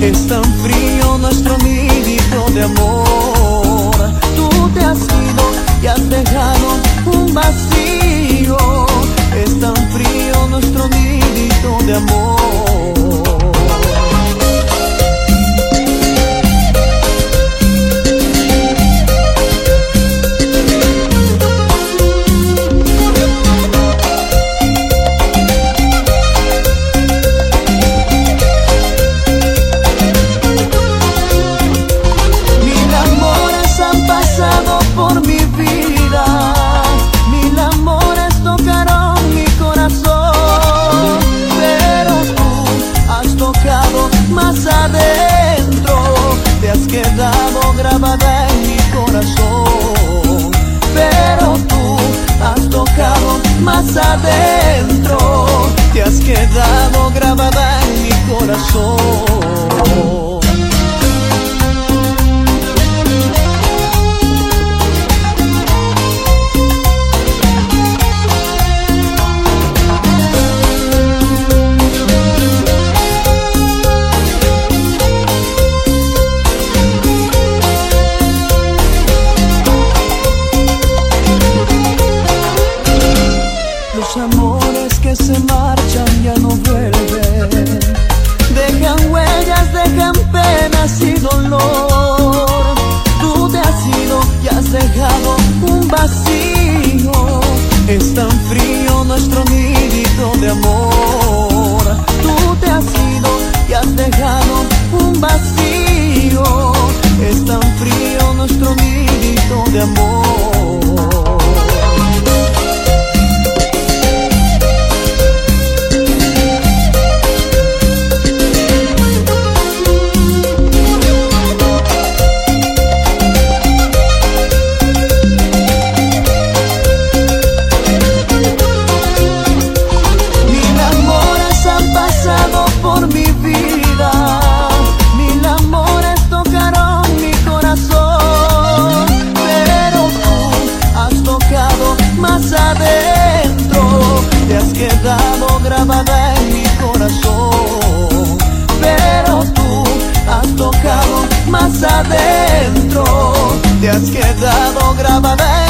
Es tan frío nuestro nidito de amor. Tú te has ido y has dejado un vacío. Es tan frío nuestro nidito de amor. Más adentro te has quedado grabada en mi corazón, pero tú has tocado más adentro, te has quedado grabada en mi corazón. Los amores que se marchan ya no vuelven, dejan huellas, dejan penas y dolor. Tú te has ido y has dejado un vacío. Es tan frío nuestro nidito de amor. Tú te has ido y has dejado un vacío. Es tan frío nuestro nidito de amor. Más adentro te has quedado grabada en mi corazón, pero tú has tocado más adentro, te has quedado grabada